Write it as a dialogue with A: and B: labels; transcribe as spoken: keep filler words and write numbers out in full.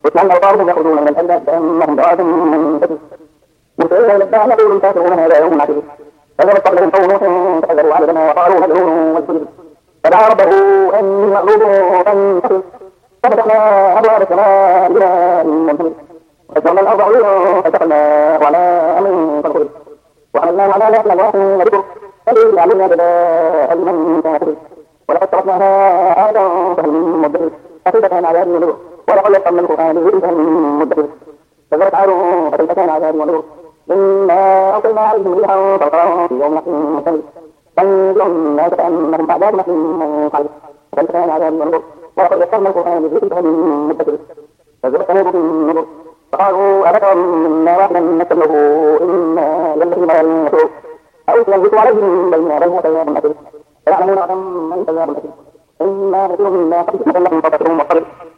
A: وكان القارب يخرجون من الأجداد كأنهم جراد منتشر مسيرين إلى الدار يقول الكافرون هذا يوم عسير فضرب قبلهم قوم نوح فكذبوا عبدنا وقالوا مجنون واجتنب فدعا ربه أني مغلوب فانتصر ففتحنا أبواب السماء بماء منهمر وفجرنا الأرض عيونا فالتقينا وعلى أمر قد قدر وحملناه على ذات الألواح وذكر فليس علينا جزاء لمن كان كفر ولقد تركناها آية فهل من مدبر فكيف كان عذابي ونذر ولقد يسرنا القرآن لذكر فهل من مدبر كذبت عاد فكيف كان عذابي ونذر إنا أرسلنا عليهم ريحا صرصرا في يوم نحس مستمر تنزل الناس كأنهم أعداد نحس منقعر فكيف كان عذابي ونذر ولقد يسرنا القرآن لذكر فهل من مدبر كذبت ثمود بالنذر فقالوا أبشرا منا واحدا نتبعه إنا لنهي ما ينشر أوتي الذكر عليهم بيننا بل هو كذاب أكيد فيعلمون غدا من كذاب أكيد إنا نرسل منا قد لهم فبشرهم وصبر